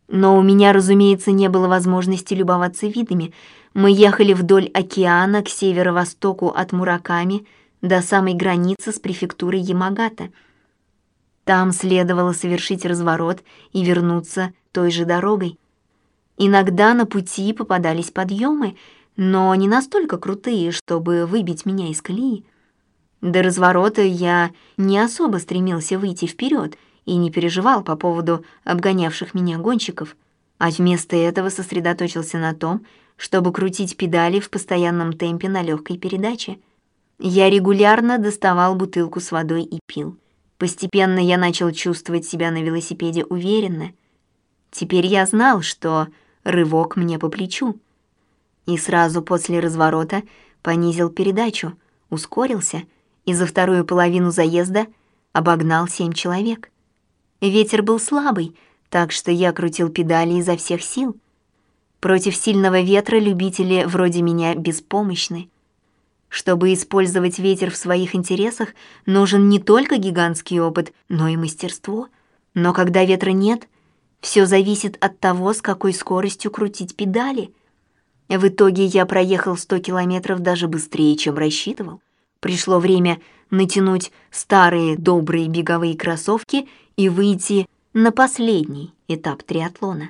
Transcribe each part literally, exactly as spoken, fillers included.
Но у меня, разумеется, не было возможности любоваться видами. Мы ехали вдоль океана к северо-востоку от Мураками до самой границы с префектурой Ямагата. Там следовало совершить разворот и вернуться той же дорогой. Иногда на пути попадались подъемы, но не настолько крутые, чтобы выбить меня из колеи. До разворота я не особо стремился выйти вперед и не переживал по поводу обгонявших меня гонщиков, а вместо этого сосредоточился на том, чтобы крутить педали в постоянном темпе на легкой передаче. Я регулярно доставал бутылку с водой и пил. Постепенно я начал чувствовать себя на велосипеде уверенно. Теперь я знал, что рывок мне по плечу. И сразу после разворота понизил передачу, ускорился и за вторую половину заезда обогнал семь человек. Ветер был слабый, так что я крутил педали изо всех сил. Против сильного ветра любители вроде меня беспомощны. Чтобы использовать ветер в своих интересах, нужен не только гигантский опыт, но и мастерство. Но когда ветра нет, все зависит от того, с какой скоростью крутить педали. В итоге я проехал сто километров даже быстрее, чем рассчитывал. Пришло время натянуть старые добрые беговые кроссовки и выйти на последний этап триатлона.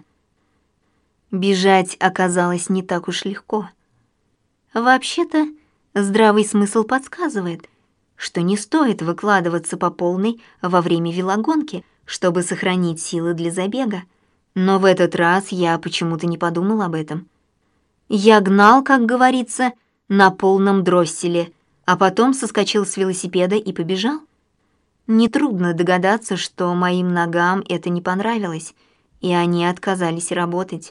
Бежать оказалось не так уж легко. Вообще-то, здравый смысл подсказывает, что не стоит выкладываться по полной во время велогонки, чтобы сохранить силы для забега. Но в этот раз я почему-то не подумал об этом. Я гнал, как говорится, на полном дросселе, а потом соскочил с велосипеда и побежал. Нетрудно догадаться, что моим ногам это не понравилось, и они отказались работать.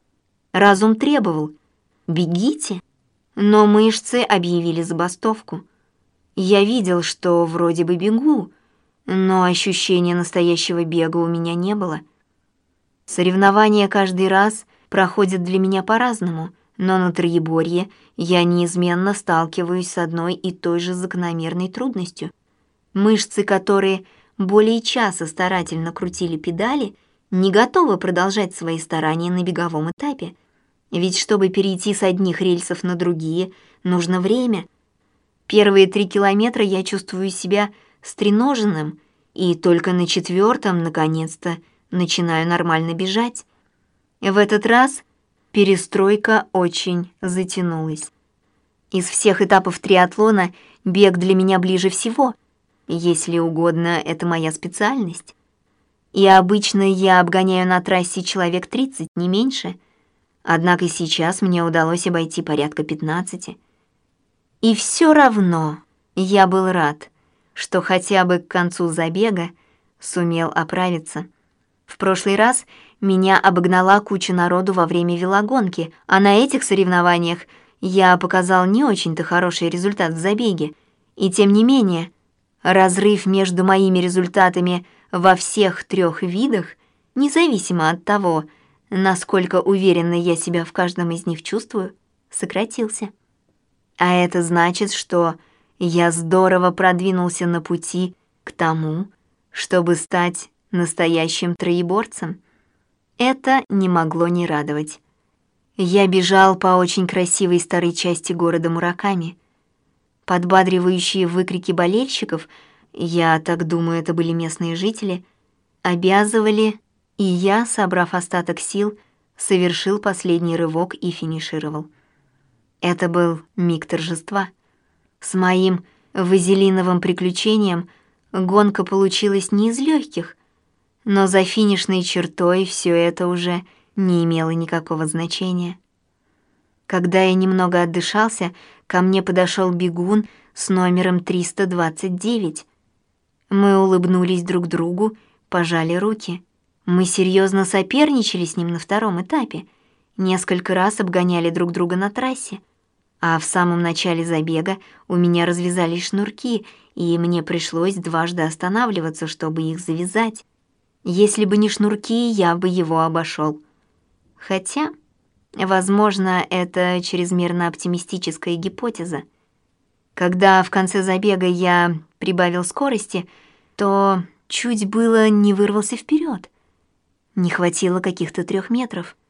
Разум требовал «бегите», но мышцы объявили забастовку. Я видел, что вроде бы бегу, но ощущения настоящего бега у меня не было. Соревнования каждый раз проходят для меня по-разному, но на троеборье я неизменно сталкиваюсь с одной и той же закономерной трудностью. Мышцы, которые более часа старательно крутили педали, не готовы продолжать свои старания на беговом этапе. Ведь чтобы перейти с одних рельсов на другие, нужно время. Первые три километра я чувствую себя стреноженным, и только на четвертом, наконец-то, начинаю нормально бежать. В этот раз перестройка очень затянулась. Из всех этапов триатлона бег для меня ближе всего. Если угодно, это моя специальность. И обычно я обгоняю на трассе человек тридцать, не меньше. Однако сейчас мне удалось обойти порядка пятнадцати. И все равно я был рад, что хотя бы к концу забега сумел оправиться. В прошлый раз меня обогнала куча народу во время велогонки, а на этих соревнованиях я показал не очень-то хороший результат в забеге. И тем не менее, разрыв между моими результатами во всех трех видах, независимо от того, насколько уверенно я себя в каждом из них чувствую, сократился. А это значит, что я здорово продвинулся на пути к тому, чтобы стать настоящим троеборцем. Это не могло не радовать. Я бежал по очень красивой старой части города Мураками. Подбадривающие выкрики болельщиков, я так думаю, это были местные жители, обязывали, и я, собрав остаток сил, совершил последний рывок и финишировал. Это был миг торжества. С моим вазелиновым приключением гонка получилась не из легких, но за финишной чертой все это уже не имело никакого значения. Когда я немного отдышался, ко мне подошел бегун с номером триста двадцать девять. Мы улыбнулись друг другу, пожали руки. Мы серьезно соперничали с ним на втором этапе, несколько раз обгоняли друг друга на трассе, а в самом начале забега у меня развязались шнурки, и мне пришлось дважды останавливаться, чтобы их завязать. Если бы не шнурки, я бы его обошел. Хотя, возможно, это чрезмерно оптимистическая гипотеза. Когда в конце забега я прибавил скорости, то чуть было не вырвался вперед. Не хватило каких-то трех метров.